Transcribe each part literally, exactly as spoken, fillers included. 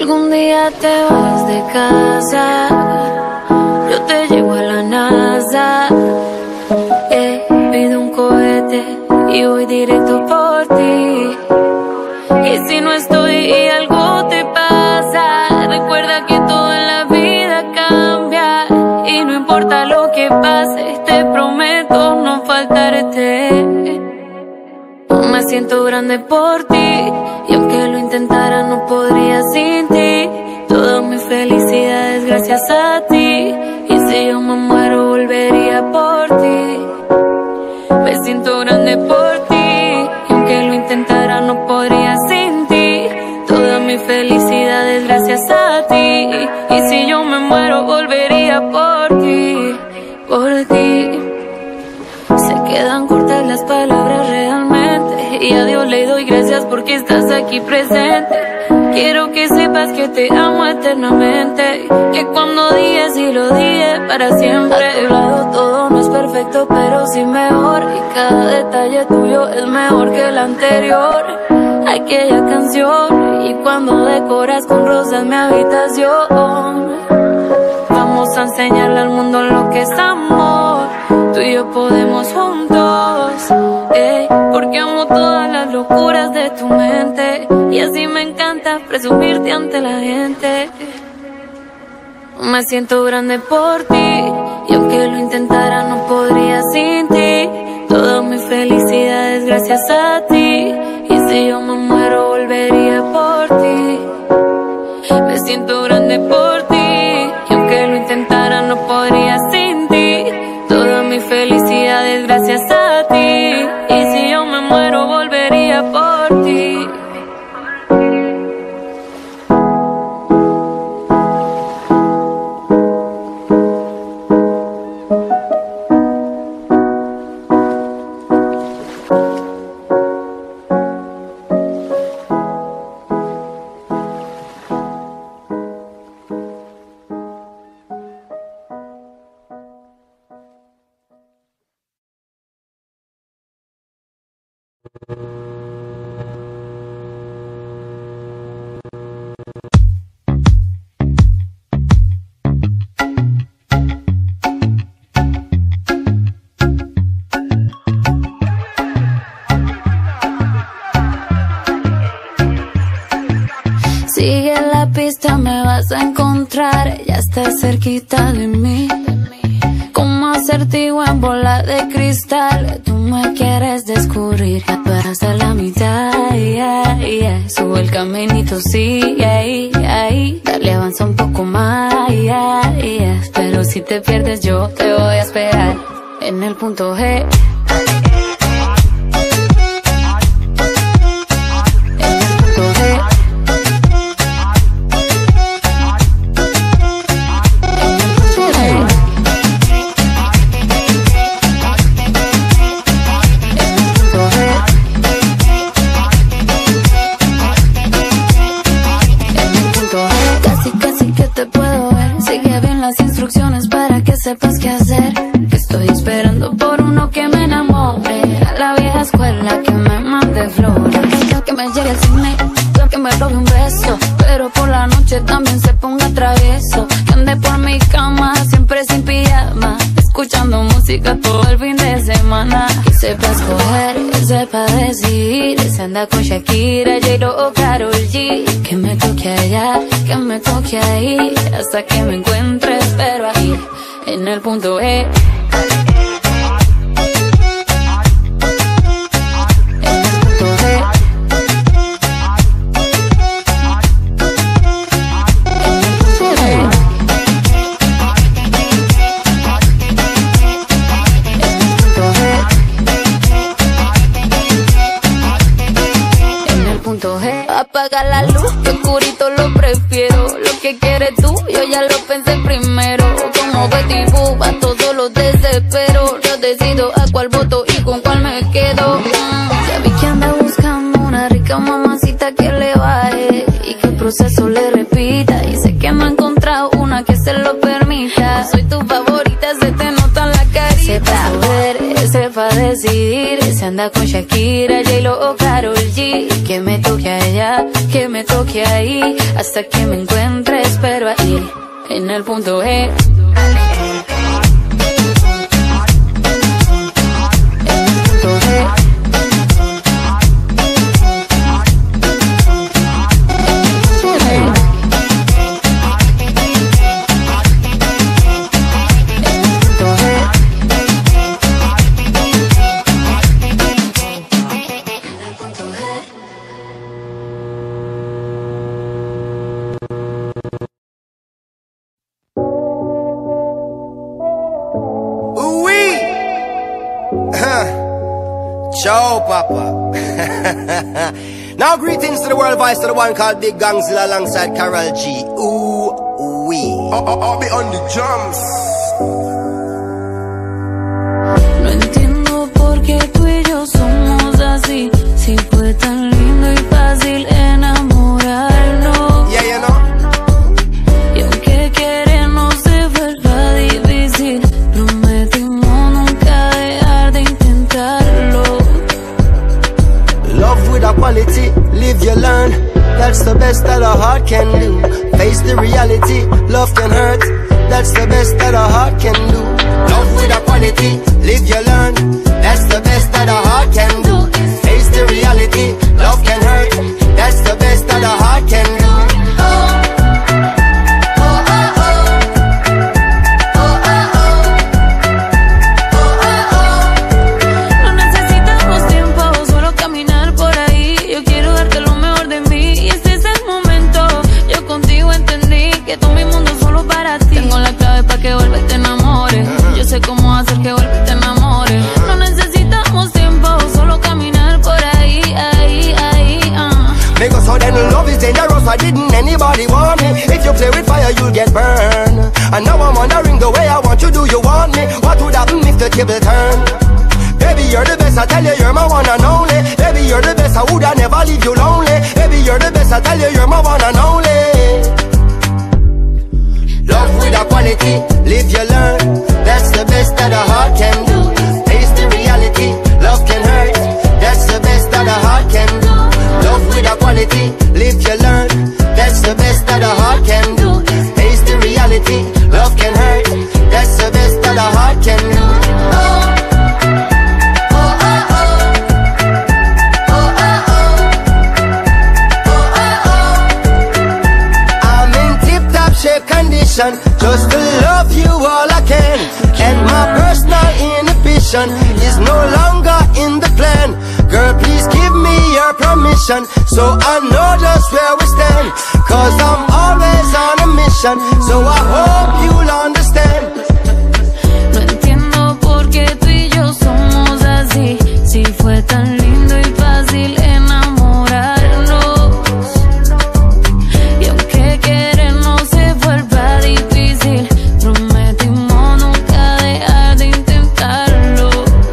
algún día te vas de casa, yo te llevo a la NASA. Eh, pido un cohete y voy directo por ti. Y si no estoy y algo te pasa, recuerda que todo en la vida cambia. Y no importa lo que pase, te prometo no faltarte. Me siento grande por ti, y aunque lo intentara no podría sin ti. Toda mi felicidad es gracias a ti, y si yo me muero volvería por ti. Me siento grande por ti, y aunque lo intentara no podría sin ti. Toda mi felicidad es gracias a ti, y si yo me muero volvería por ti, por ti. Se quedan cortas las palabras realmente, y a Dios le doy gracias porque estás aquí presente. Quiero que sepas que te amo eternamente, que cuando digas y lo dije para siempre. A tu lado todo no es perfecto, pero sí mejor, y cada detalle tuyo es mejor que el anterior. Aquella canción, y cuando decoras con rosas mi habitación. Vamos a enseñarle al mundo lo que es amor, tú y yo podemos juntos, eh, porque amo todas las locuras de tu mente, y así me encanta presumirte ante la gente. Me siento grande por ti, y aunque lo intentara no podría sin ti. Toda mi felicidad es gracias a ti, y si yo me muero volvería por ti. Me siento grande por ti, y aunque lo intentara no podría sin ti. Toda mi felicidad es gracias a ti, y si yo me muero volvería por ti. Sigue la pista, me vas a encontrar, ya estás cerquita de mí. Como acertijo en bola de cristal, tú me quieres descubrir, hasta la mitad, yeah, yeah. Sube el caminito, sí, ahí, ahí. Dale, avanza un poco más, yeah, yeah. Pero si te pierdes yo te voy a esperar en el punto G. Sepas qué hacer, que estoy esperando por uno que me enamore. A la vieja escuela que me mande flores, que me lleve al cine, que me robe un beso, pero por la noche también se ponga travieso. Que ande por mi cama siempre sin pijama, escuchando música todo el fin de semana. Que sepa escoger, que sepa decidir, se anda con Shakira, J-Lo o Karol G. Que me toque allá, que me toque ahí, hasta que me encuentre, espero ahí en el punto E. Apaga la luz, que oscurito lo prefiero. Lo que quieres tú, yo ya lo pensé primero. Como Betty Boo, a todos los desespero. Yo decido a cuál voto y con cuál me quedo. mm, Ya vi que anda buscando una rica mamacita que le baje y que el proceso le repita. Y sé que me ha encontrado una que se lo permita. No soy tu favorita, se te nota en la carita. Sepa saber, sepa decidir, se se anda con Shakira, J-Lo o Karol G. Que me toque allá, que me toque ahí, hasta que me encuentre, espero ahí, en el punto G. Ciao, Papa. Now, greetings to the world voice to the one called Big Gangzilla alongside Karol G. Ooh, wee. I'll, I'll be on the drums. No entiendo por qué tú y yo somos así. Si fue tan lindo y fácil enamorarnos. Yeah, you know. Y aunque querernos se vuelva difícil, prometimos nunca dejar de intentarlo. Love with a quality, live you learn. That's the best that a heart can do. Face the reality, love can hurt. That's the best that a heart can do. Love with a quality, live you learn. That's the best that a heart can do. Face the reality, love can hurt. That's the best that a heart can do. Cómo hacer que vuelva y te enamore. No necesitamos tiempo, solo caminar por ahí, ahí, ahí, uh. Because so then love is dangerous, why didn't anybody want me? If you play with fire, you'll get burned. And now I'm wondering the way I want you, do you want me? What would happen if the table turned? Baby, you're the best, I tell you, you're my one and only. Baby, you're the best, I would I never leave you lonely. Baby, you're the best, I tell you, you're my one and only. Love with a quality, live you learn. That's the best that a heart can do. Face the reality, love can hurt. That's the best that a heart can do. Love with a quality, live you learn. That's the best that a heart can do. Face the reality, love can hurt. That's the best that a heart can do. Condition, just to love you all I can. And my personal inhibition is no longer in the plan. Girl, please give me your permission, so I know just where we stand. Cause I'm always on a mission, so I hope you'll understand. No entiendo por qué tú y yo somos así. Si fue tan lindo y fácil enamorarnos. Y aunque querernos se vuelva difícil, prometimos nunca dejar de intentarlo.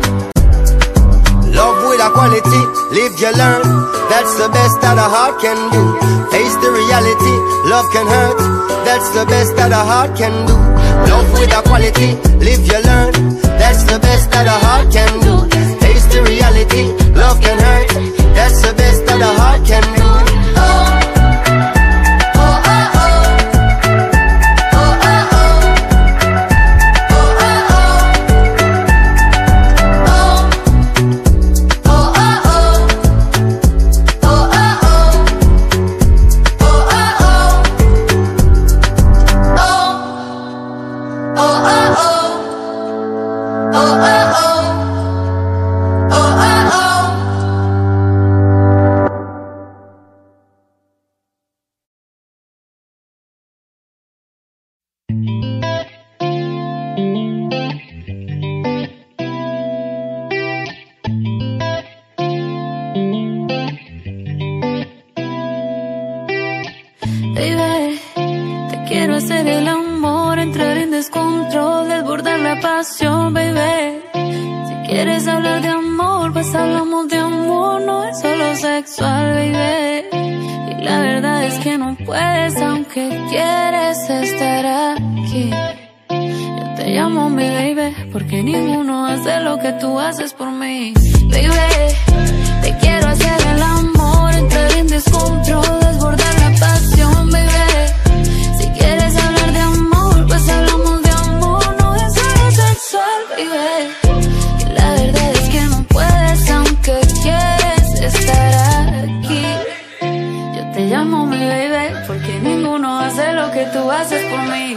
Love with a quality, live you learn. That's the best that a heart can do. Face the reality, love can hurt. That's the best that a heart can do. Love with a quality, live you learn. That's the best that a heart can do. Face the reality, love can hurt. That's the best that a heart can do. Baby, te quiero hacer el amor, entrar en descontrol, desbordar la pasión, baby. Si quieres hablar de amor, pues hablamos de amor, no es solo sexual, baby. Y la verdad es que no puedes, aunque quieres estar aquí. Yo te llamo mi baby, porque ninguno hace lo que tú haces por mí. Baby, te quiero hacer el amor, entrar en descontrol, desbordar la pasión, baby. Si quieres hablar de amor, pues hablamos de amor, no es solo sexual, baby. Y la verdad es que no puedes, aunque quieres estar aquí. Yo te llamo mi baby, porque ninguno hace lo que tú haces por mí.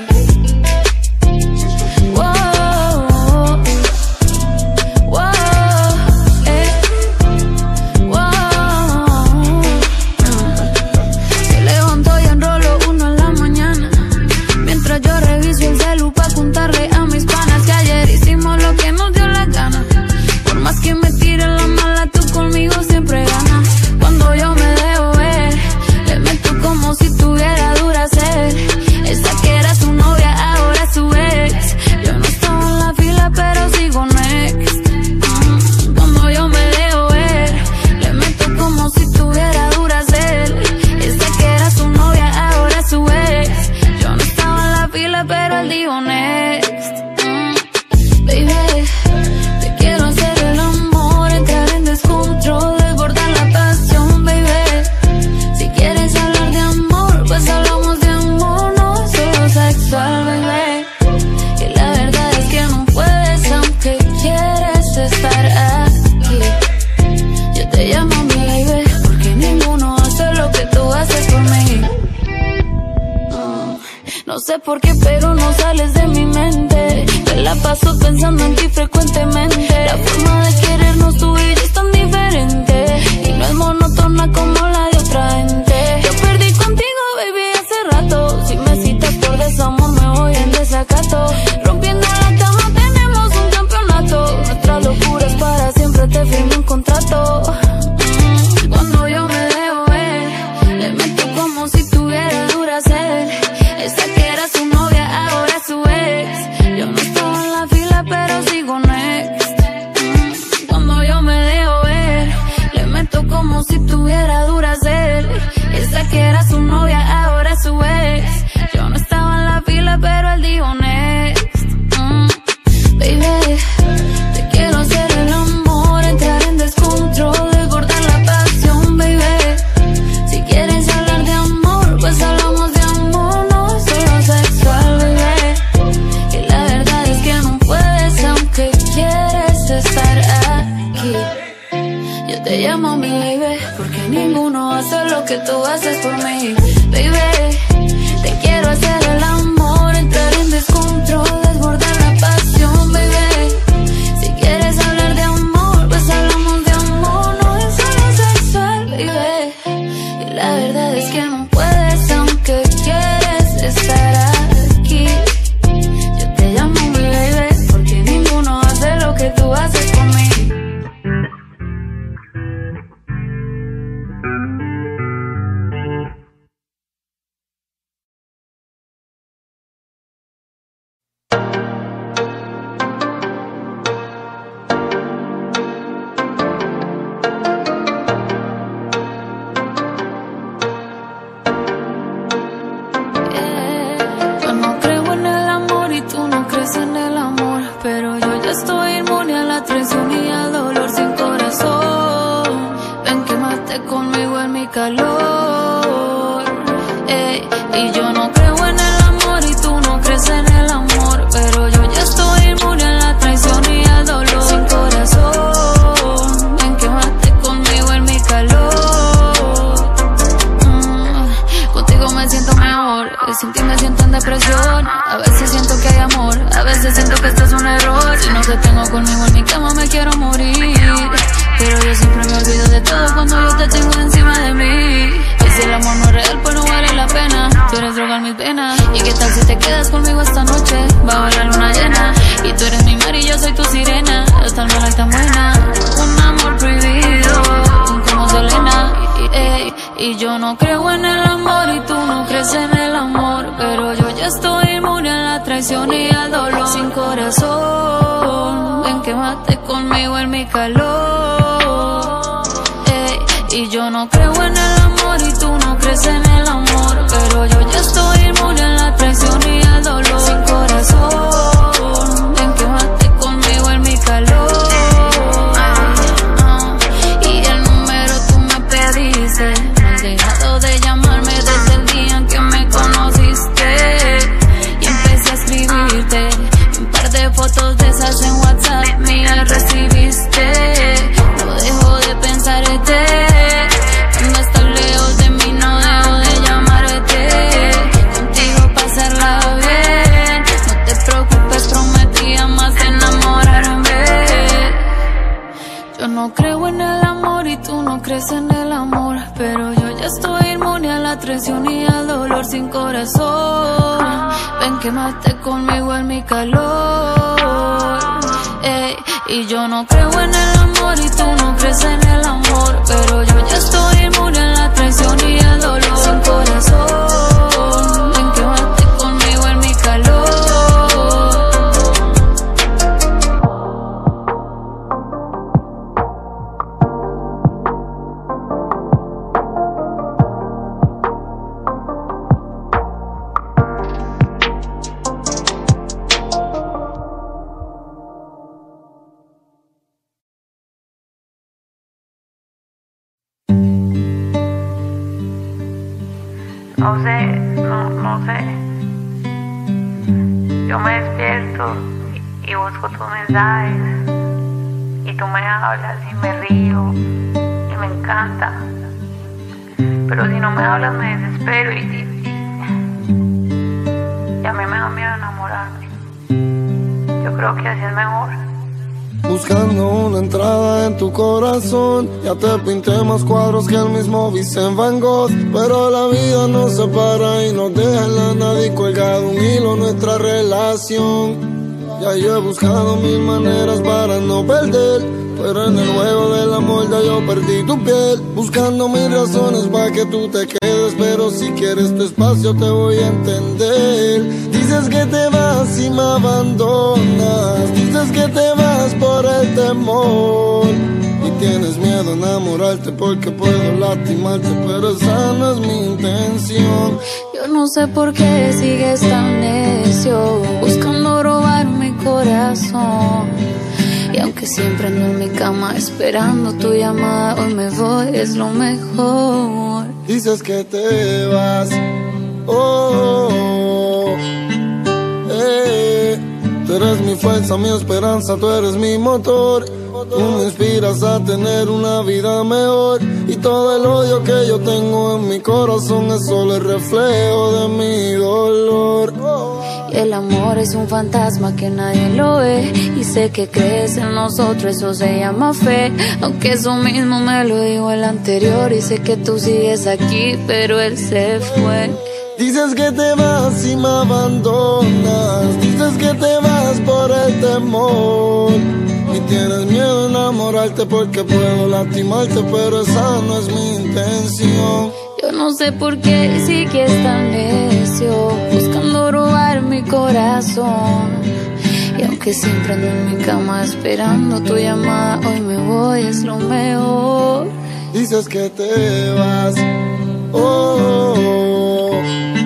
No sé por qué, pero no sales de mi mente. Me la paso pensando en ti frecuentemente. La forma de querernos tú y yo es tan diferente, y no es monótona como la de otra gente. Yo perdí contigo, baby, hace rato. Si me citas por desamor me voy en desacato. Rompiendo la cama tenemos un campeonato. Nuestras locuras para siempre, te firmé un contrato. mm, Cuando yo me dejo ver, le meto como si tuviera Duracell. Esa que era su novia, ahora su ex. Yo no estaba en la fila, pero sigo next. mm. Cuando yo me dejo ver, le meto como si tuviera Duracell. Esa que era su novia, ahora su ex. Yo no estaba en la fila, pero él dijo next. mm. Baby, te quiero hacer el amor, entrar en descontrol, desbordar la pasión, baby. Si quieres hablar de amor, pues hablamos de amor, no solo sexual, baby. Y la verdad es que no puedes, aunque quieres estar aquí. Yo te llamo mi baby, porque ninguno hace lo que tú haces por mí. Baby, te quiero hacer el amor, entrar en descontrol, desbordar la pasión, baby. Si quieres hablar de amor, pues hablamos de amor, no es solo sexual, baby. Y la verdad es que no puedes, aunque quieres estar aquí. Yo te llamo mi baby, porque ninguno hace lo que tú haces por mí. Yo no creo en el amor y tú no crees en el amor, pero yo ya estoy inmune a la traición y al dolor sin corazón. Ven, quémate conmigo en mi calor. Ey, y yo no creo en el amor y tú no crees en el amor, pero yo ya estoy inmune a la traición y al dolor sin corazón. Ven, quémate conmigo en mi calor. mm, Contigo me siento mejor, sin ti me siento en depresión. A veces siento que hay amor, a veces siento que esto es un error. Si no te tengo conmigo en mi cama me quiero morir, pero yo siempre me olvido de todo cuando yo te tengo encima de mí. Y si el amor no es real, pues no vale la pena. Tú eres droga en mis venas. ¿Y qué tal si te quedas conmigo esta noche bajo la luna llena? Y tú eres mi mar y yo soy tu sirena. Es tan mala y tan buena, un amor prohibido como Selena. Ey, y yo no creo en el amor y tú no crees en el amor, pero yo ya estoy inmune a la traición y al dolor sin corazón. Ven, quémate conmigo en mi calor. Ey, y yo no creo en el amor y tú no crees en el amor, pero yo ya estoy inmune a la traición y al dolor sin corazón. Ven, quémate conmigo corazón. Ven, quémate conmigo en mi calor. Ey, y yo no creo en el amor y tú no crees en el amor, pero yo ya estoy inmune a la traición y el dolor. Sin corazón, ven, quémate conmigo en mi calor. No sé, no, no sé. Yo me despierto y, y busco tus mensajes y tú me hablas y me río y me encanta. Pero si no me hablas me desespero y, y, y a mí me da miedo enamorarme. Yo creo que así es mejor. Buscando una entrada en tu corazón, ya te pinté más cuadros que el mismo Vincent Van Gogh. Pero la vida nos separa y nos deja en la nada y colgado un hilo nuestra relación. Ya yo he buscado mil maneras para no perder, pero en el juego del amor ya yo perdí tu piel. Buscando mil razones para que tú te quedes, pero si quieres tu espacio te voy a entender. Dices que te vas y me abandonas, dices que te vas por el temor y tienes miedo a enamorarte porque puedo lastimarte, pero esa no es mi intención. Yo no sé por qué sigues tan necio, buscando robar mi corazón. Y aunque siempre ando en mi cama esperando tu llamada, hoy me voy, es lo mejor. Dices que te vas, oh, oh, eh. Tú eres mi fuerza, mi esperanza, tú eres mi motor. Tú me inspiras a tener una vida mejor. Y todo el odio que yo tengo en mi corazón es solo el reflejo de mi dolor. Y el amor es un fantasma que nadie lo ve, y sé que crees en nosotros, eso se llama fe. Aunque eso mismo me lo dijo el anterior, y sé que tú sigues aquí, pero él se fue. Dices que te vas y me abandonas, dices que te vas por el temor y tienes miedo a enamorarte porque puedo lastimarte, pero esa no es mi intención. Yo no sé por qué sigues tan necio, buscando robar mi corazón. Y aunque siempre ando en mi cama esperando tu llamada, hoy me voy, es lo mejor. Dices que te vas, oh, oh,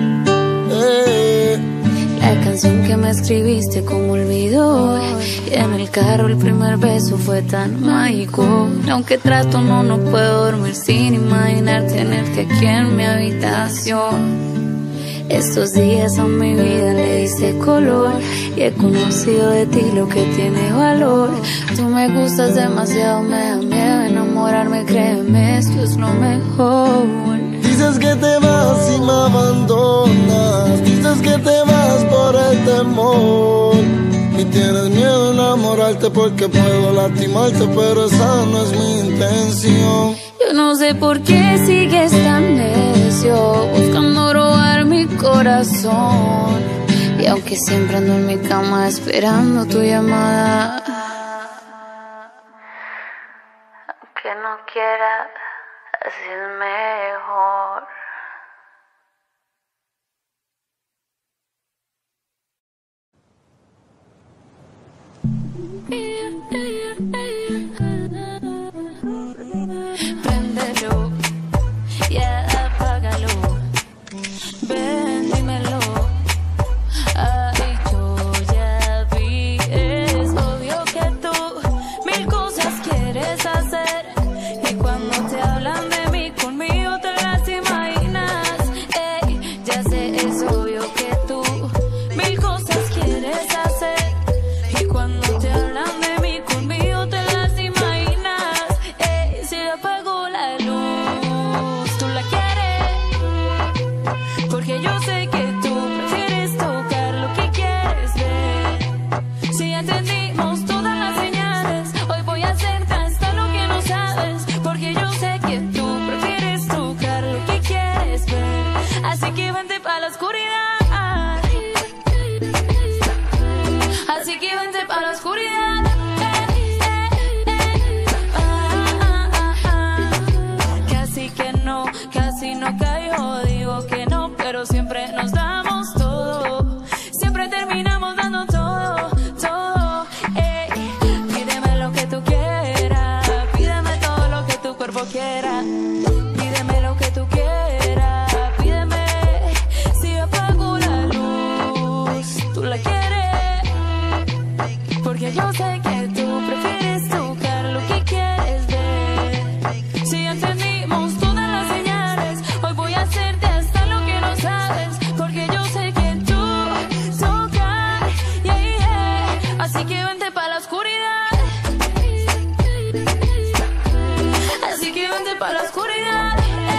eh. La canción que me escribiste como olvidó, y en el carro el primer beso fue tan mágico. Aunque trato no, no puedo dormir sin imaginar tenerte aquí en mi habitación. Estos días a mi vida le diste color, y he conocido de ti lo que tiene valor. Tú me gustas demasiado, me da miedo enamorarme, créeme, esto es lo mejor. Dices que te vas y me abandonas, dices que te vas por el temor y tienes miedo a enamorarte porque puedo lastimarte, pero esa no es mi intención. Yo no sé por qué sigues tan necio, buscando robar mi corazón. Y aunque siempre ando en mi cama esperando tu llamada, aunque no quiera, así es mejor. préndelo, ya apágalo, ven, dímelo. Ay, yo ya vi, es obvio que tú mil cosas quieres hacer, y cuando te hablan de mí conmigo te las imaginas. Ey, ya sé, es obvio que tú mil cosas quieres hacer, y cuando te hablan de mí conmigo pa' la oscuridad. Casi que no, casi no caigo. Digo que no, pero siempre nos damos todo. Siempre terminamos dando todo, todo. Ey, pídeme lo que tú quieras. Pídeme todo lo que tu cuerpo quiera. Pídeme lo que tú quieras. Pídeme si apago la luz. Tú la quieres. Porque yo sé que tú prefieres tocar lo que quieres ver. Si entendimos todas las señales, hoy voy a hacerte hasta lo que no sabes. Porque yo sé que tú tocas, yeah, yeah. Así que vente pa' la oscuridad. Así que vente pa' la oscuridad.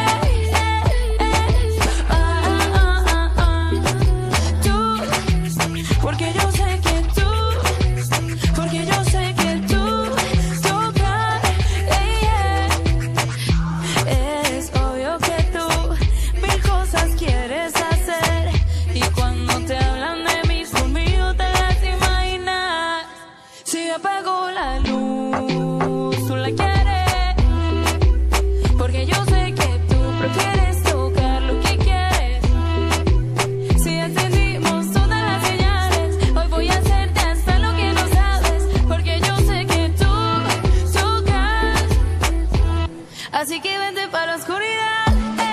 Porque yo sé que tú, porque yo sé que tú tocas, yeah, yeah. Es obvio que tú mil cosas quieres hacer. Y cuando te hablan de mí, conmigo te las imaginas. Si apago la luz, tú la quieres. Porque yo sé que tú prefieres tocar lo que quieres. Si entendimos todas las señales, hoy voy a hacerte hasta lo que no sabes. Porque yo sé que tú tocas. Así que vente para la oscuridad.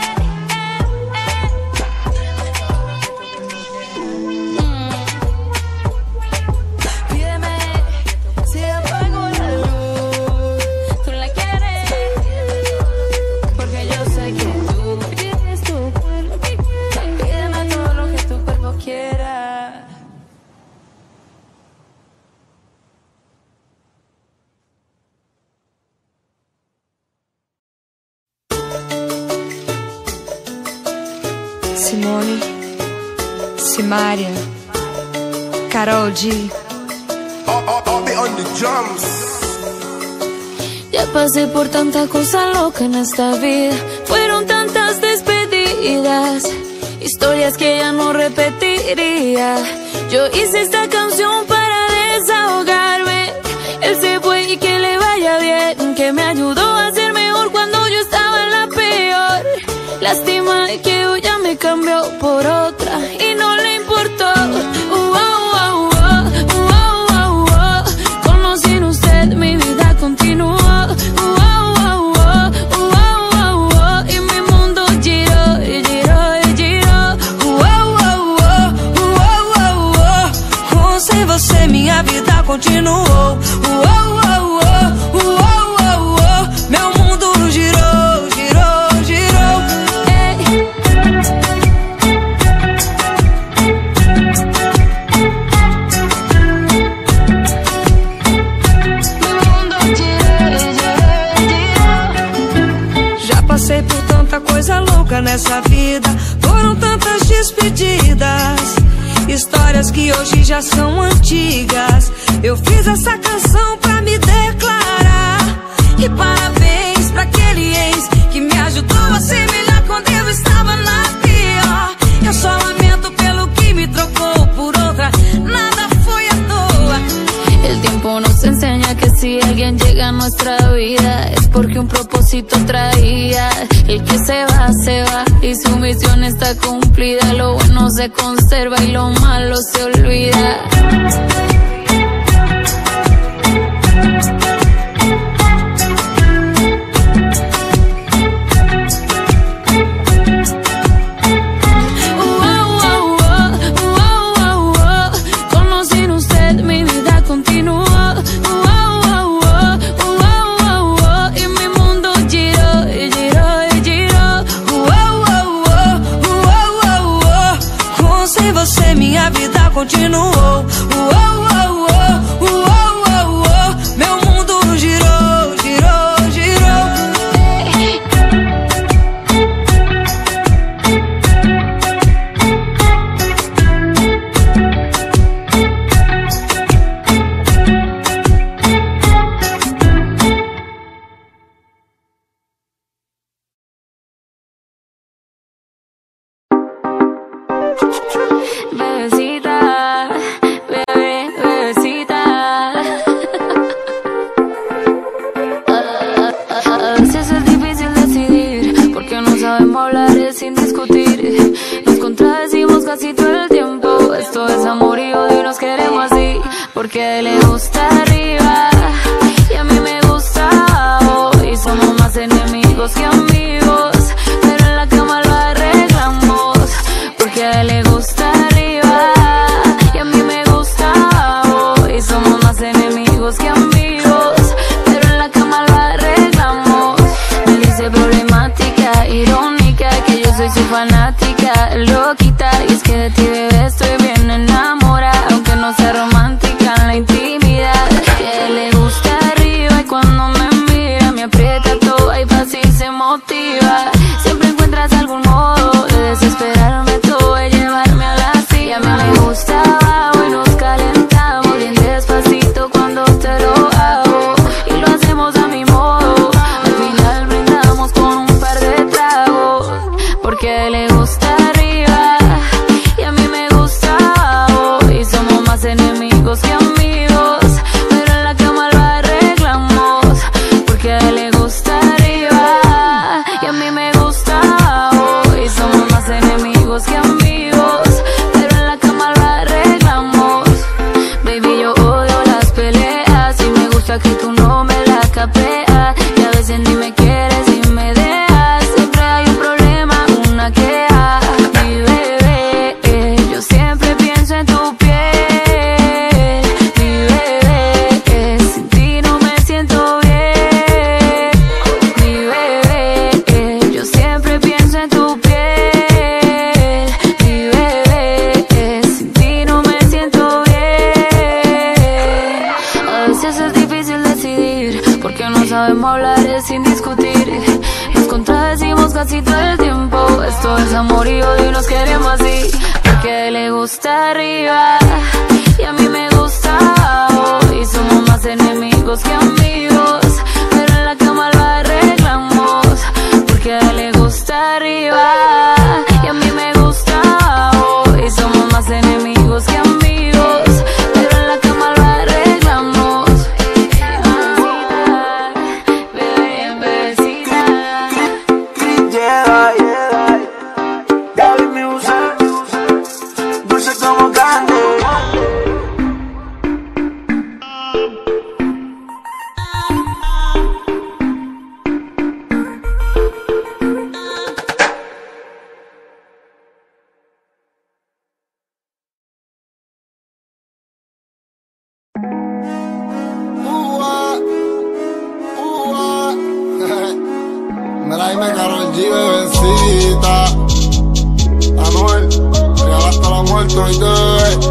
Pídeme si apago la luz. Tú la quieres. Porque yo sé que tú quieres tocar lo que quieres. Pídeme todo lo que tu cuerpo quiera. Simone, Simaria, Karol G. I'll be on the drums. Ya pasé por tanta cosa loca en esta vida. Fueron tantas despedidas, historias que ya no repetiría. Yo hice esta canción para desahogarme. Él se fue y que le vaya bien, que me ayudó a ser mejor cuando yo estaba en la peor. Lástima que hoy ya me cambió por otra y no le importó. Uh, oh, oh, oh, uh, oh, oh, oh. Conocí en usted, mi vida continuó. Uh, oh, oh, oh, uh, oh, oh, oh. Y mi mundo giró, giró, giró. Uh, oh, oh, oh, uh, oh, oh, oh. Sem você minha vida continuou. Uh, oh, oh, oh, uh, oh, oh, oh. Meu mundo girou, girou, girou. Já passei por tanta coisa louca nessa vida. Foram tantas despedidas, histórias que hoje já são antigas. Eu fiz essa canção pra me declarar. E parabéns pra aquele ex que me ajudou a ser melhor quando eu estava na pior. Eu só lamento pelo que me trocou por outra. Nada foi à toa. El tiempo nos enseña que si alguien llega a nuestra vida es porque un propósito traía. El que se va, se va y su misión está cumplida. Lo bueno se conserva y lo malo se olvida. Continuou. Uh, oh, oh, oh, uh, oh, oh, oh. Meu mundo girou, girou, girou. Bebecita, bebé, bebé. casi todo el tiempo. Esto es amor y odio y nos queremos así. Porque a él le gusta arriba y a mí me gusta abajo. Y somos más enemigos que amigos, pero en la cama lo arreglamos. Porque a él le gusta arriba y a mí me gusta abajo. Y somos más enemigos que amigos, pero en la cama lo arreglamos. Me dice problemática, irónica, que yo soy su fanática, loquita. Y es que de ti, bebé, estoy bien enamorada, aunque no sea romántica en la intimidad. Y a él le gusta arriba y cuando me mira me aprieta todo y fácil se motiva. Siempre encuentras algún modo de desesperarme todo y llevarme a la silla. A mí me gusta abajo y nos calentamos bien despacito cuando te lo hago. Y lo hacemos a mi modo, al final brindamos con un par de tragos. Porque a él le gusta arriba y a mí me gusta abajo. Y somos más enemigos que amigos, pero en la cama lo arreglamos. Porque a él le gusta arriba y a mí me gusta abajo. Y somos más enemigos que amigos, pero en la cama lo arreglamos. Baby, yo odio las peleas y me gusta que tú no me la capeas. Y a veces ni me quieres y me dejas. Siempre hay un problema, una queja. Mi bebé, eh, yo siempre pienso en tu piel. Mi bebé, eh, sin ti no me siento bien. Mi bebé, eh, yo siempre pienso en tu piel. Mi bebé, eh, sin ti no me siento bien. A veces es difícil decidir, porque no sabemos hablar sin discutir. Nos contradecimos casi todo el tiempo. Esto es amor y odio y nos queremos así. Porque a él le gusta arriba y a mí me gusta abajo. Y somos más enemigos que amigos, pero en la cama lo arreglamos. Porque a él le gusta arriba y a mí me gusta abajo. Y somos más enemigos que amigos, pero en la cama lo arreglamos. Bebé, bebecita. Yeah, yeah. Gaby Music, dulce como candy. Ua, ua. Mira, dime Karol G, bebecita. Anuel, regalaste la muerte hoy de.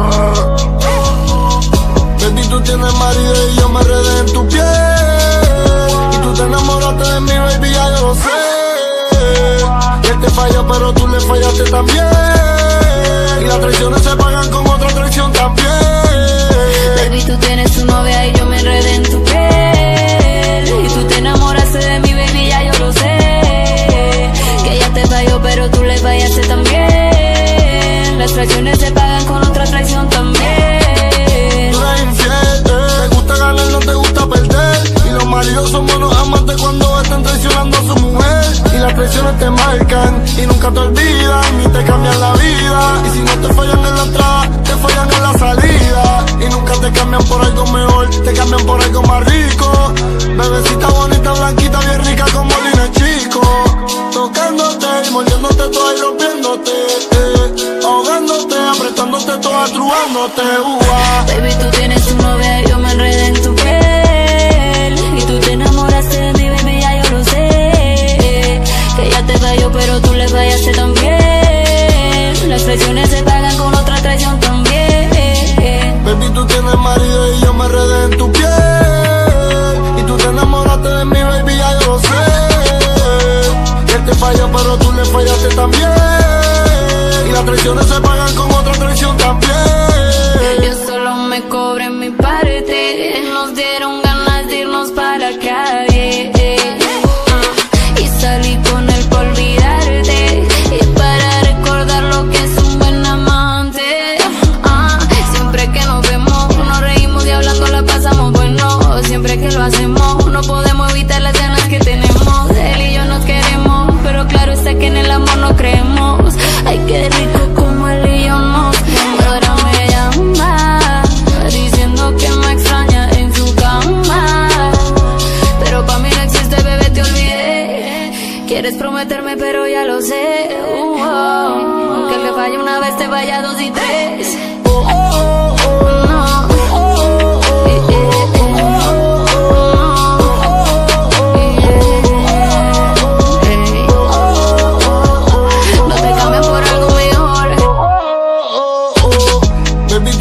Baby, tú tienes marido y yo me enredé en tu piel. Y tú te enamoraste de mí, baby, ya yo lo sé. Y él te falló, pero tú le fallaste también. Y las traiciones se pagan con otra traición también. Baby, tú tienes tu novia y yo me enredé en tu piel. Y tú te enamoraste de mi baby, ya yo lo sé. Que ella te falló, pero tú le fallaste también. Las traiciones se pagan con otra traición también. Tú eres infiel, te gusta ganar, no te gusta perder. Y los maridos son buenos amantes cuando están traicionando a su mujer. Y las traiciones te marcan y nunca te olvidan, ni te cambian la vida. Y si no te fallan en la entrada, te fallan en la salida. Y nunca te cambian por algo mejor, te cambian por algo más rico. Bebecita bonita, blanquita, bien rica como Lina Chico. Tocándote y mordiéndote toda y rompiéndote, eh, ahogándote, apretándote toda, trubándote, uva. Baby, tú tienes tu novia y yo me enredé en tu piel. Y tú te enamoraste de mi baby, ya yo lo sé. Que ella te falló, pero tú le fallaste también. Las traiciones se pagan con otra traición también. Baby, tú tienes marido y yo me enredé en tu piel. Y tú te enamoraste de mí, baby, ya yo lo sé. Y él te falló, pero tú le fallaste también. Y las traiciones se pagan con otra traición también. Yo solo me cobré mi parte. Nos dieron ganas de irnos para la calle. Y salí con él por olvidarte y para recordar lo que es un buen amante. Siempre que nos vemos, nos reímos y hablando la pasamos bueno. Siempre que lo hacemos, no podemos evitar las ganas que tenemos. Él y yo nos queremos, pero claro está que en el amor no creemos. Ay, qué rico como el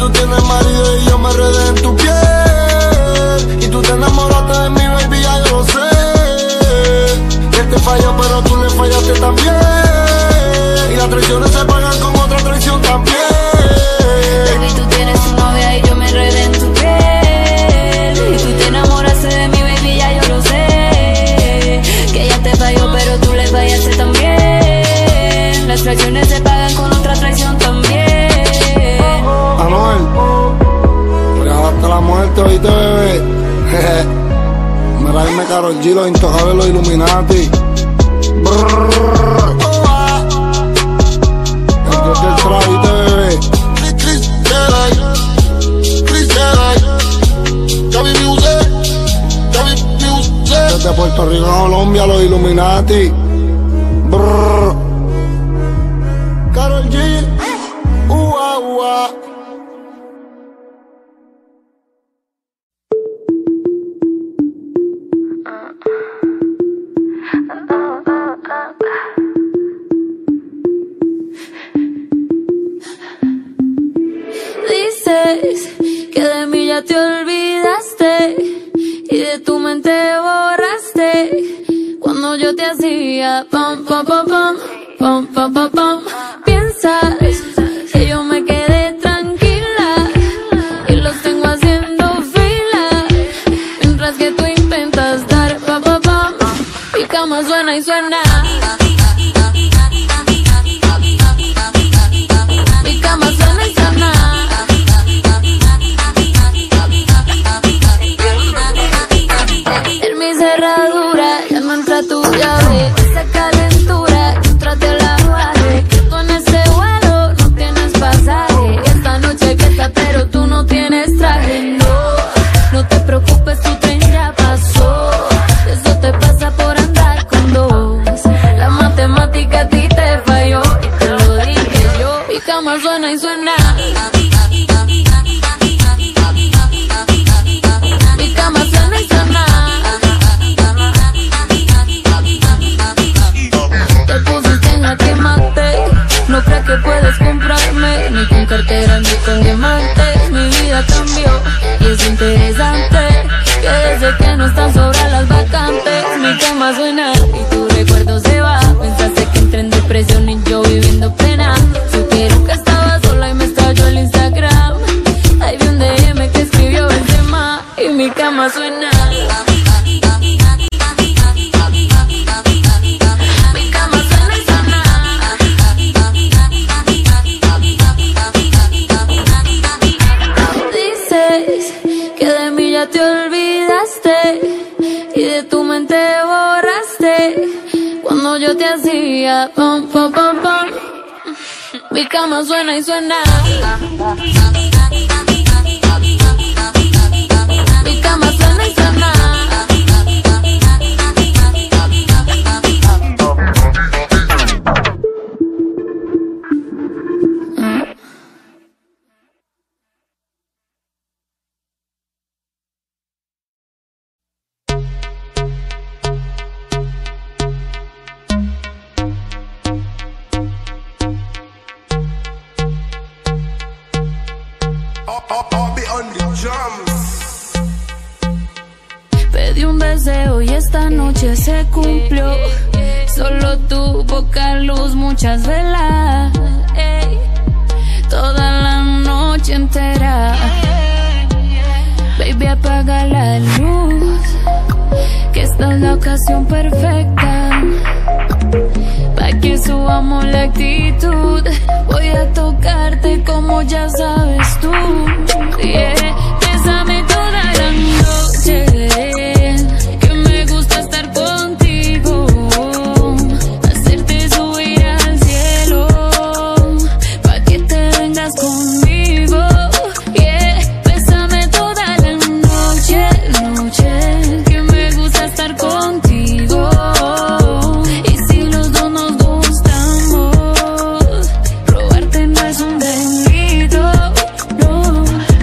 tú tienes marido y yo me enredé en tu piel. Y tú te enamoraste de mi baby, ya yo lo sé. Él te falló pero tú le fallaste también. Y las traiciones se pagan con otra traición también. Baby, tú tienes tu novia y yo me enredé en tu piel. Y tú te enamoraste de mi baby, ya yo lo sé. Que ella te falló pero tú le fallaste también. Las traiciones se pagan con otra traición también. Anuel, regalaste la muerte, oíste, bebé. Mira, dime Karol G, los intocables, los Illuminati. Brrr, oh, ah. El dios del trap, oíste, bebé. Chris Jedi, Chris Jedi, Javi Music, Javi Music. Desde Puerto Rico a Colombia, los Illuminati. Brrr. Karol G, ua, ua. Dices que de mí ya te olvidaste y de tu mente borraste cuando yo te hacía pam pam pam pam pam pam pam pam. Piensas que yo me quedé tranquila y los tengo haciendo fila mientras que tú intentas dar pam pam pam. Mi cama suena y suena. Mi cama suena y suena. En mi cerradura ya no entra tu llave. Esa calentura, entrate la bajé. Que tú en este vuelo no tienes pasaje. Esta noche fiesta pero tú no tienes traje. No, no te preocupes, tu tren ya pasó. Eso te pasa por andar con dos. La matemática a ti te falló y te lo dije yo. Mi cama suena y suena. Mi cama suena y suena. Te pusiste en jaque mate. No crees que puedes comprarme ni con cartera ni con diamantes. Mi vida cambió y es interesante que desde que no están sobran las vacantes. Mi cama suena y tu recuerdo se va. Pensaste que entré en depresión y yo viviendo plena. Supieron que estaba sola y me estalló el Instagram. Ahí vi un D M que escribió Benzema y mi cama suena. Mi cama suena y suena. Dices que de mí ya te olvidaste y de tu mente borraste cuando yo te hacía pam pam pam pam. Mi cama suena y suena. Mi cama suena y suena. Pedí un deseo y esta noche se cumplió. Solo tu poca luz, muchas velas, ey, toda la noche entera. Baby, apaga la luz, que esta es la ocasión perfecta pa' que subamos la actitud. Voy a tocarte como ya sabes tú, yeah. Bésame toda la noche, que me gusta estar contigo, hacerte subir al cielo, pa' que te vengas conmigo, yeah. Bésame toda la noche, noche, que me gusta estar contigo. Y si los dos nos gustamos, robarte no es un delito, no.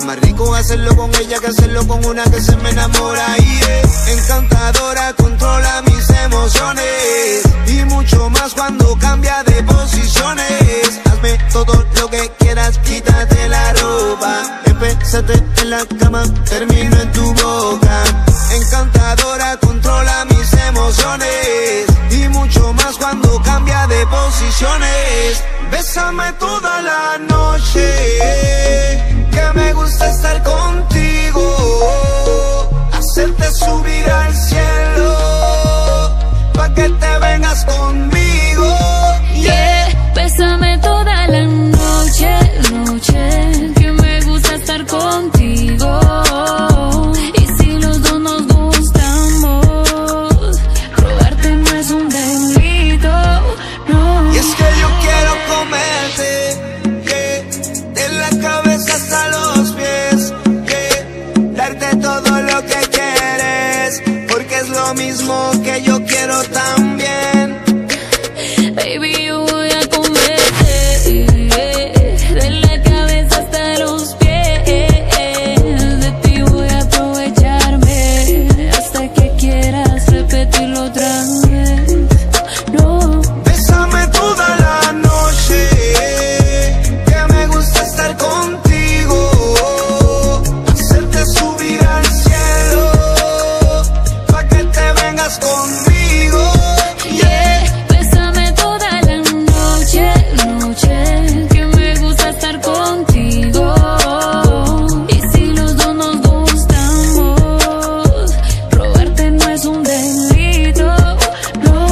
Es más rico hacerlo con ella que hacerlo con una que se me enamora. Y es encantadora, controla mis emociones y mucho más cuando cambia de posiciones. Hazme todo lo que quieras, quítate la ropa. Empezate en la cama, termino en tu boca. Encantadora, controla mis emociones y mucho más cuando cambia de posiciones. Bésame toda la noche, que me gusta estar contigo. Hacerte subir al cielo, pa' que te vengas conmigo. Yeah, bésame toda la noche, noche, que me gusta estar contigo. Y si los dos nos gustamos, robarte no es un delito, no. Y es que yo quiero comerte, yeah, de la cabeza hasta los pies, yeah, darte todo lo que quieres, porque es lo mismo que yo quiero también. Baby, yo voy a comerte, de la cabeza hasta los pies. De ti voy a aprovecharme hasta que quieras repetirlo otra vez. No. Bésame toda la noche, que me gusta estar contigo. Hacerte subir al cielo, pa' que te vengas conmigo. Yeah, bésame toda la noche, noche, que me gusta estar contigo. Y si los dos nos gustamos, robarte no es un delito, no.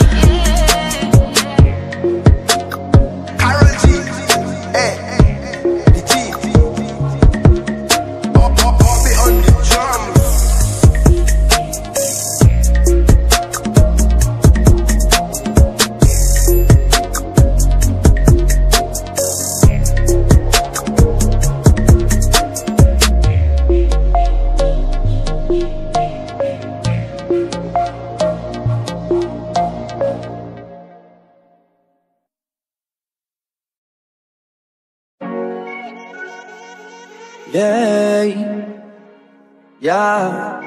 Karol G, eh, D G, Bobby on the drums. Yeah, ya.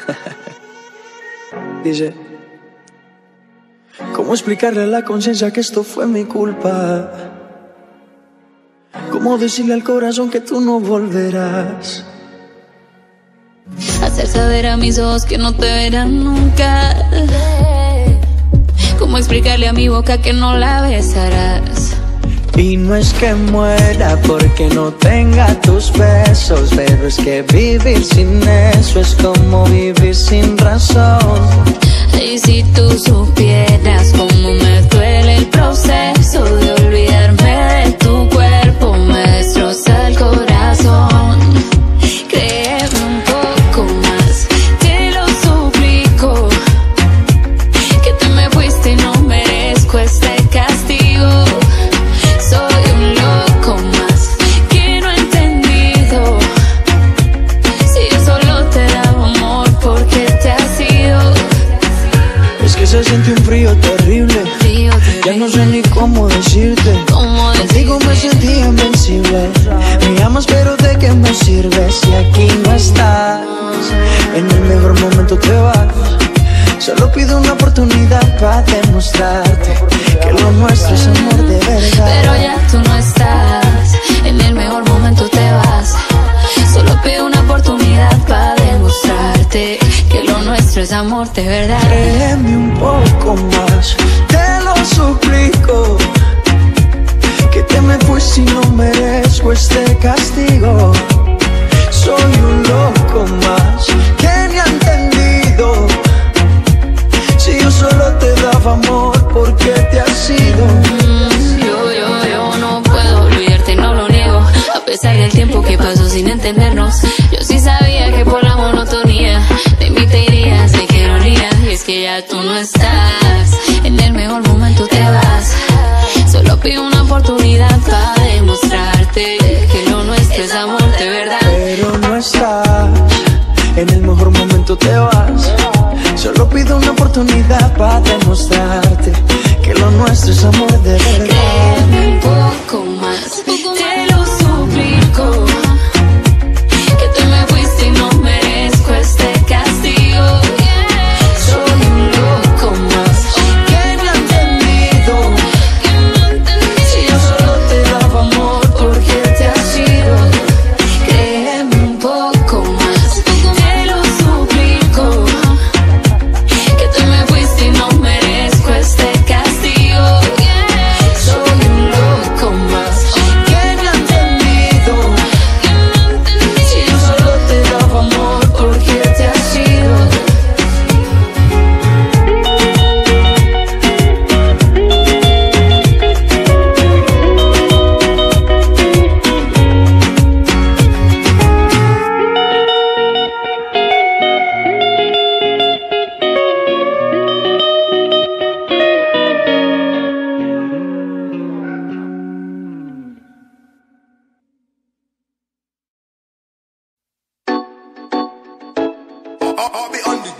Dice, ¿cómo explicarle a la conciencia que esto fue mi culpa? ¿Cómo decirle al corazón que tú no volverás? Hacer saber a mis ojos que no te verán nunca. ¿Cómo explicarle a mi boca que no la besarás? Y no es que muera porque no tenga tus besos, pero es que vivir sin eso es como vivir sin razón. Y si tú supieras cómo me duele el proceso de olvidarme de tu cuerpo, me destroza el corazón. Créeme un poco más, te lo suplico, que te me fuiste y no merezco este castigo. Soy un loco más que no he entendido, si yo solo te daba amor, porque te has ido. Es que se siente un frío terrible, Frío terrible. ya no sé ni cómo decirte. ¿Cómo Contigo me decirte? sentí invencible. Me amas pero ¿de qué me sirve si aquí no estás? En el mejor momento te vas. Solo pido una oportunidad para demostrarte que lo nuestro es amor de verdad. Pero ya tú no estás, en el mejor momento te vas. Solo pido una oportunidad para demostrarte que lo nuestro es amor de verdad. Créeme un poco más, te lo suplico, que te me fuiste y no merezco este castigo. Soy un loco más que ni ha entendido, si yo solo te daba amor, porque te has ido. Mm, yo, yo, yo no puedo olvidarte, no lo niego. A pesar del tiempo que pasó sin entendernos, yo sí sabía que por la monotonía de mí te irías, sé que no irías. Y es que ya tú no estás, en el mejor momento te vas. Solo pido una oportunidad para demostrarte que lo nuestro es amor de verdad. Pero no estás, en el mejor momento te vas. Solo pido una oportunidad para demostrarte que lo nuestro es amor de verdad. Créeme un poco más, te lo suplico,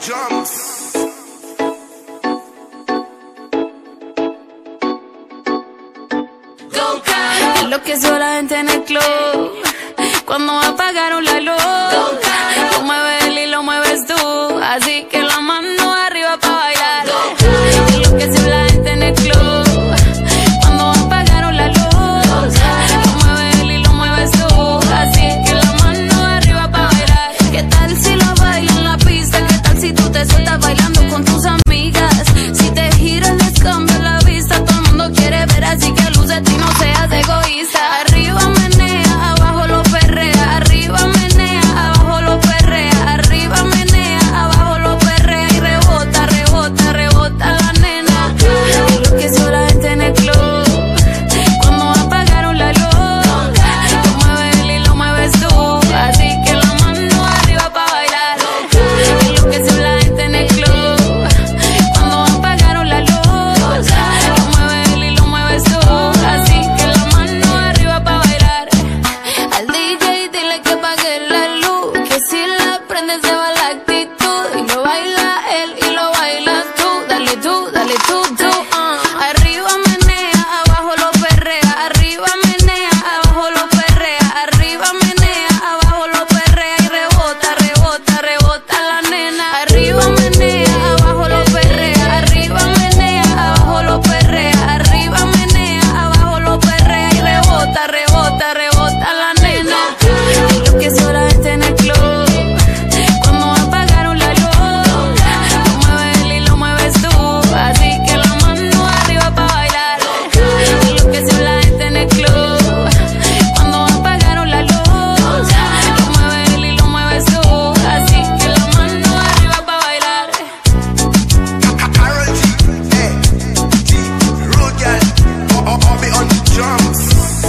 drums. Enloqueció la gente en el club cuando apagaron la luz. Tú mueves él y lo mueves tú, así que la mano arriba pa' bailar. Enloqueció la gente en el club cuando apagaron la luz. Tú mueves él y lo mueves tú, así que la mano arriba pa' bailar. ¿Qué tal si lo bailan en la pista? ¿Qué tal si tú te sueltas bailando con tus amigas? Si te giras les cambia la vista, todo el mundo quiere ver, así que lúcete y no seas egoísta. Arriba menea, abajo lo perrea, arriba menea, abajo lo perrea, arriba menea, abajo lo perrea y rebota, rebota, rebota la nena. Enloqueció la gente en el club cuando apagaron la luz. Tú mueves él y lo mueves tú, así que la mano arriba pa' bailar. Enloqueció la gente en el club cuando apagaron la luz. Tú mueves él y lo mueves tú, así que la mano arriba pa' bailar. Al D J dile que apague la luz, que si la prendes se va la actitud. Y lo baila él y lo bailas tú, dale tú, dale tú, tú. uh. Arriba menea, abajo lo perrea, arriba menea, abajo lo perrea, arriba menea, abajo lo perrea y rebota, rebota, rebota la nena. Arriba menea, abajo lo perrea, arriba menea, abajo lo perrea, arriba menea, abajo lo perrea y rebota, rebota, rebota la nena. Enloqueció la gente en el club cuando apagaron la luz. Tú mueves él y lo mueves tú, así que la mano arriba pa' bailar. Enloqueció la gente en el club cuando apagaron la luz. Tú mueves él y lo mueves tú, así que la mano arriba pa' bailar. Karol G, eh, G, Royal, Bobby on the drums.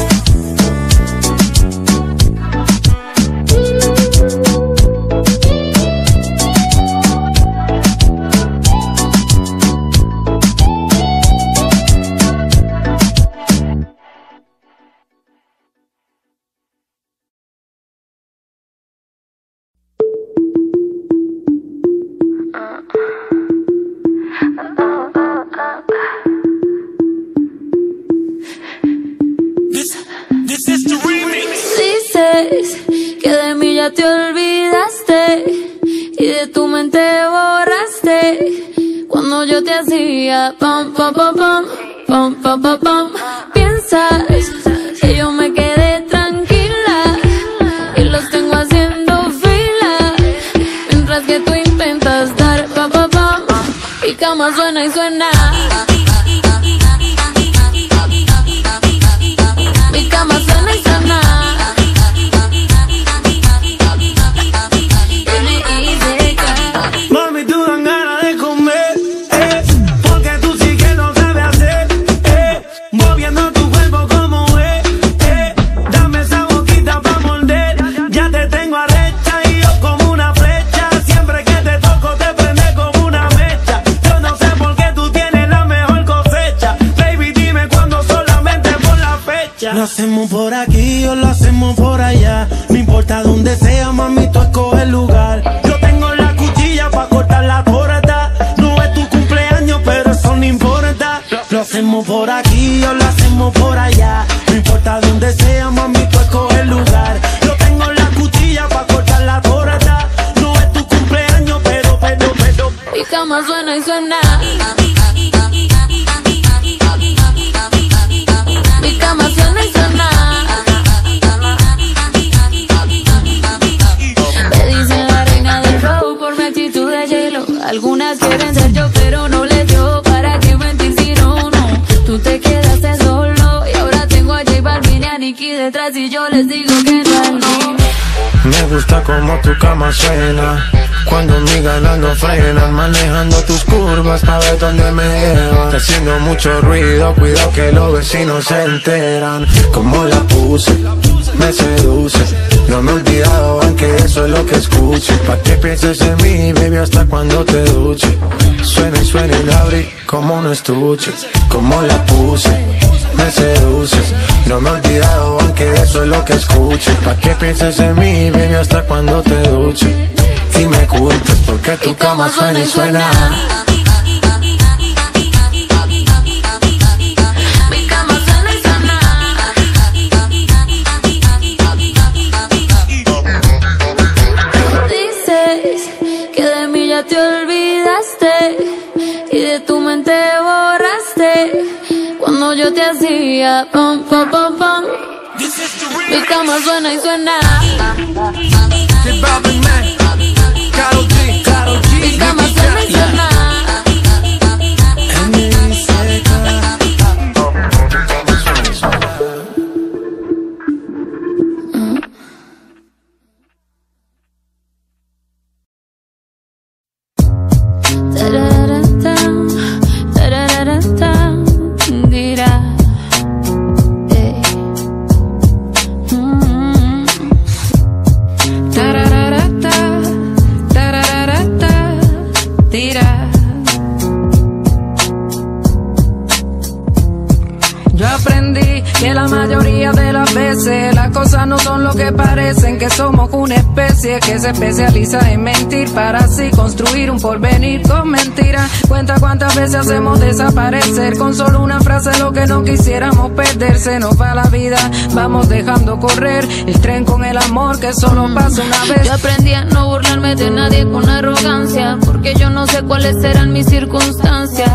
This, this is the remix. Dices que de mí ya te olvidaste y de tu mente borraste cuando yo te hacía pam pam pam pam pam pam pam pam. Piensas que yo me quedé tranquila y los tengo haciendo fila mientras que tú intentas dar pam pam pam. Mi cama suena y suena. Mi cama suena y suena. Mami, tú dan ganas de comer, eh, porque tú sí que lo sabes hacer, eh, moviendo tu cuerpo como es, eh, dame esa boquita pa' morder, ya te tengo arrecha y yo como una flecha, siempre que te toco te prende como una mecha, yo no sé por qué tú tienes la mejor cosecha, baby dime cuándo solamente por la fecha. Lo hacemos por aquí o lo hacemos por allá, no importa dónde sea, mami, tú escoge el lugar. Yo tengo la cuchilla pa' cortar la torta, no es tu cumpleaños, pero eso no importa. Lo hacemos por aquí o lo hacemos por allá, no importa dónde sea, mami, tú escoge el lugar. Yo tengo la cuchilla pa' cortar la torta, no es tu cumpleaños, pero, pero, pero. Mi cama suena y suena. Mi cama suena y suena. Me dicen la reina del flow por mi actitud de hielo. Algunas quieren ser yo, pero no les dio. ¿Para qué mentir si no, no? Tú te quedaste solo y ahora tengo a J Balvin y a Nicki detrás y yo les digo que no es no. Me gusta como tu cama suena, cuando mis ganas no frenan, manejando tus curvas pa' ver dónde me llevan. Haciendo mucho ruido, cuidado que los vecinos se enteran. Como la puse, me seduce, no me he olvidado aunque eso es lo que escuche. Pa' que pienses en mí, baby, hasta cuando te duche. Suena y suena y la abrí como un estuche. Como la puse, me seduces, no me he olvidado aunque eso es lo que escuche. Pa' que pienses en mí, baby, hasta cuando te duche. y me culpes porque tu cama suena y suena. Mi cama suena y suena. Dices que de mí ya te olvidaste y de tu mente borraste cuando yo te hacía pom pom pom pom. Mi cama suena y suena. Mi cama suena y suena. Yo aprendí que la mayoría de las veces las cosas no son lo que parecen, que somos una especie que se especializa en mentir para así construir un porvenir con mentiras. Cuenta cuántas veces hacemos desaparecer con solo una frase lo que no quisiéramos perder. Se nos va la vida, vamos dejando correr el tren con el amor que solo pasa una vez. Yo aprendí a no burlarme de nadie con arrogancia, porque yo no sé cuáles serán mis circunstancias.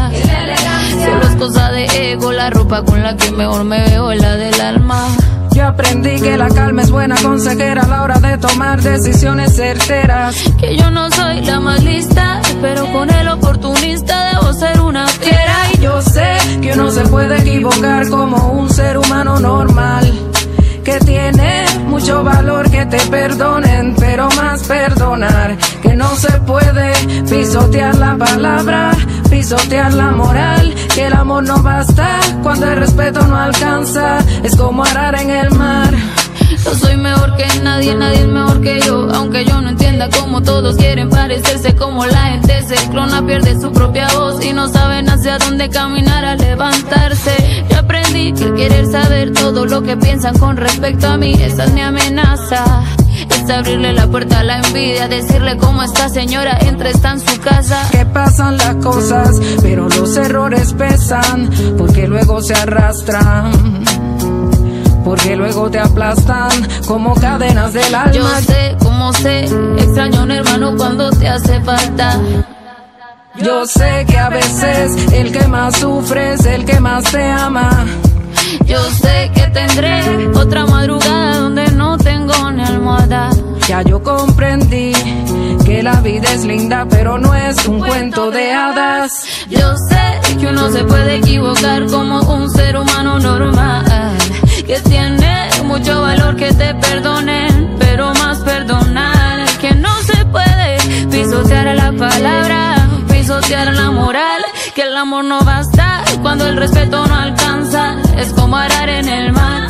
Solo es cosa de ego, la ropa con la que mejor me veo es la del alma. Yo aprendí que la calma es buena consejera a la hora de tomar decisiones certeras. Que yo no soy la más lista, pero con el oportunista debo ser una fiera. Y yo sé que uno se puede equivocar como un ser humano normal, que tiene mucho valor que te perdonen, pero más perdonar, que no se puede pisotear la palabra, pisotear la moral, que el amor no basta cuando el respeto no alcanza, es como arar en el mar. Yo soy mejor que nadie, nadie es mejor que yo, aunque yo no entienda cómo todos quieren parecerse, como la gente se clona, pierde su propia voz y no saben hacia dónde caminar al levantarse. Yo aprendí que el querer saber todo lo que piensan con respecto a mí, esa es mi amenaza. Es abrirle la puerta a la envidia, decirle cómo esta señora entra, está en su casa. Que pasan las cosas, pero los errores pesan, porque luego se arrastran, porque luego te aplastan como cadenas del alma. Yo sé cómo sé, extraño a un hermano cuando te hace falta. Yo sé que a veces el que más sufre es el que más te ama. Yo sé que tendré otra madrugada donde no tengo ni almohada. Ya yo comprendí que la vida es linda, pero no es un cuento de hadas. Yo sé que uno se puede equivocar como un ser humano normal, que tiene mucho valor que te perdonen, pero más perdonar, que no se puede pisotear la palabra, pisotear la moral, que el amor no basta cuando el respeto no alcanza, es como arar en el mar.